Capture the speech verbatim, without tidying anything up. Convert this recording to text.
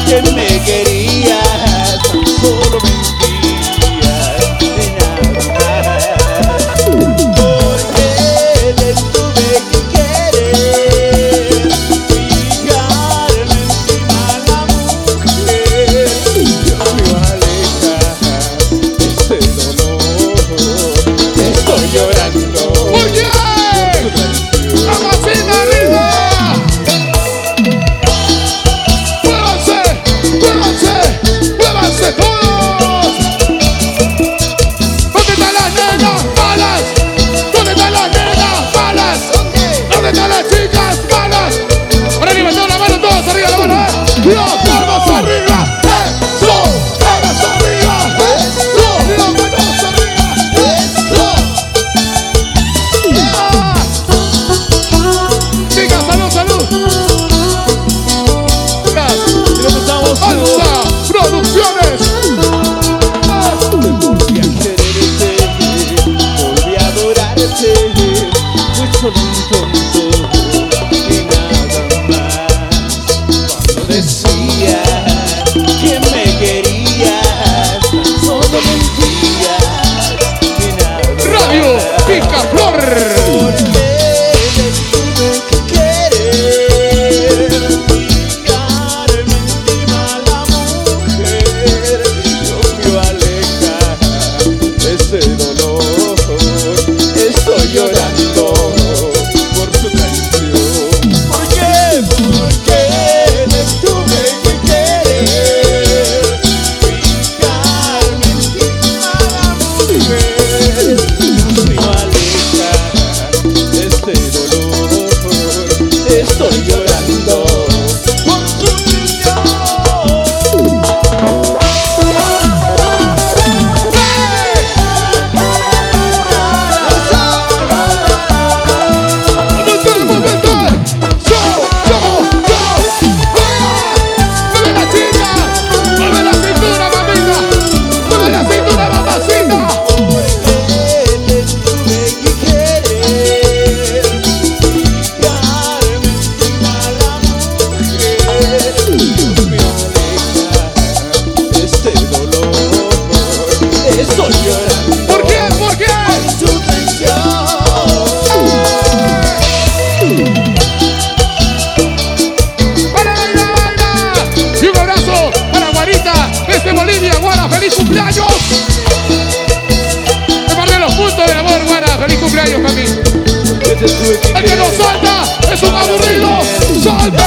que me querías, solo mentías de nada. Porque te tuve que querer, fijarme encima la mujer. Yo me aleja ese dolor, estoy llorando. Oye, la bocina arriba. Muévanse, muévanse, muévanse todos. ¿Dónde están las nenas malas? ¿Dónde están las nenas malas? ¿Dónde están las chicas malas? Ahora arriba, toda la mano, todos arriba, la mano, eh. Las manos arriba, eso, manos arriba, eso, las manos arriba, eso. Chicas, salud, salud. Alza Producciones. Volví a quererte, volví a adorarte, fui solo un tonto y nada más. Cuando decía que me querías, solo mentías y nada Radio más. Picaflor. Porque te tuve que querer, fijarme encima la mujer. Yo me aleja ese dolor, estoy llorando por su traición. ¿Por qué? Porque te tuve que querer, fijarme encima la mujer. Yo me aleja este dolor, estoy llorando por su traición. Estoy llorando. ¿Por qué? ¿Por qué? Por su traición. ¡Para bailar, baila! Y un abrazo para Guarita desde Bolivia. Guara, feliz cumpleaños. Me guardé los puntos del amor, Guara. Feliz cumpleaños, papi. El que no salta es un aburrido. ¡Salta!